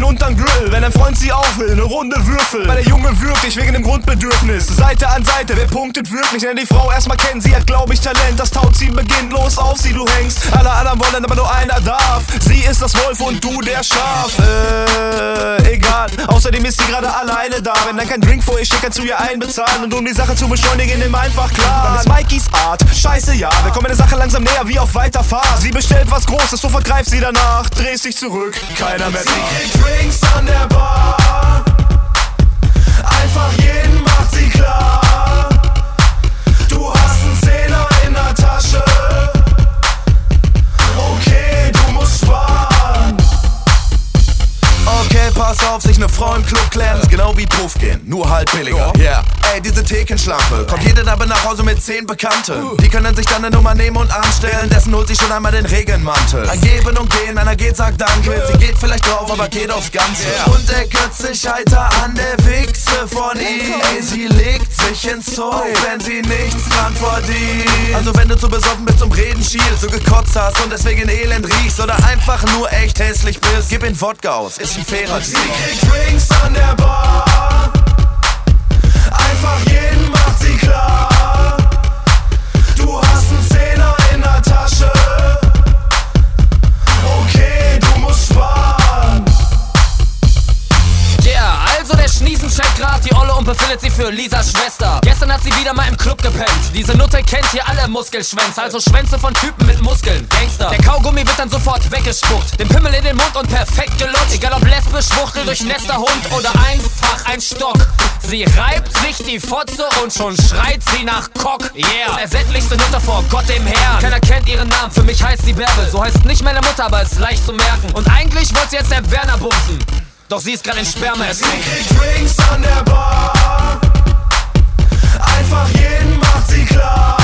Wein und dann Grill. Wenn ein Freund sie auch will, ne Runde Würfel. Weil der Junge wirkt dich wegen dem Grundbedürfnis. Seite an Seite, wer punktet wirklich? Denn die Frau erstmal kennen, sie hat glaub ich Talent. Das Tauziehen beginnt, los auf sie, du hängst. Alle anderen wollen, aber nur einer darf. Sie ist das Wolf und du der Schaf. Egal, außerdem ist sie gerade alleine da. Wenn dann kein Drink vor ihr steht, kannst du ihr einbezahlen. Und um die Sache zu beschleunigen, nimm einfach klar. Dann ist Mikeys Art, scheiße ja. Wir kommen der Sache langsam näher wie auf weiter Fahrt. Sie bestellt was Großes, du vergreifst sie danach. Drehst dich zurück, keiner mehr da. Sie kriegt Drinks an der Bar. Einfach jeden macht sie klar. Du hast einen Zehner in der Tasche. Okay, du musst sparen. Okay, pass auf, sich ne Frau im Club klären ist genau wie Puff gehen, nur halt billiger. Yeah. Ey, diese Thekenschlampe, kommt jede dabei nach Hause mit 10 Bekannten. Die können sich dann eine Nummer nehmen und anstellen, dessen holt sich schon einmal den Regenmantel. Ein Geben und Gehen, einer geht, sagt Danke. Sie geht vielleicht drauf, aber geht aufs Ganze. Und ergötzt sich heiter an der Wichse von ihm. Ey, sie legt sich ins Zeug, wenn sie nichts dran verdient. Also wenn du zu besoffen bist zum Reden schielst, so gekotzt hast und deswegen elend riechst oder einfach nur echt hässlich bist, gib ihn Wodka aus, ist ein fairer Deal. Sie kriegt Drinks an der Bar. Einfach jeden macht sie klar. Du hast einen Zehner in der Tasche. Okay, du musst sparen. Yeah, also der Schniesen checkt grad die Olle und befindet sie für Lisas Schwester. Gestern hat sie wieder mal im Club gepennt. Diese Nutte kennt hier alle Muskelschwänze, also Schwänze von Typen mit Muskeln. Gangster. Der Kaugummi wird dann sofort weggespuckt, den Pimmel in den Mund und perfekt gelutscht. Egal ob lesbisch, Schwuchtel, durchnässter Hund oder einfach ein Stock. Sie reibt sich die Fotze und schon schreit sie nach Cock. Yeah, ersättlichste Nutte vor Gott dem Herrn. Keiner kennt ihren Namen, für mich heißt sie Bärbel. So heißt nicht meine Mutter, aber ist leicht zu merken. Und eigentlich wollte sie jetzt der Werner bumsen, doch sie ist gerade in Sperma ertrunken. Sie kriegt Drinks an der Bar. Einfach jeden macht sie klar.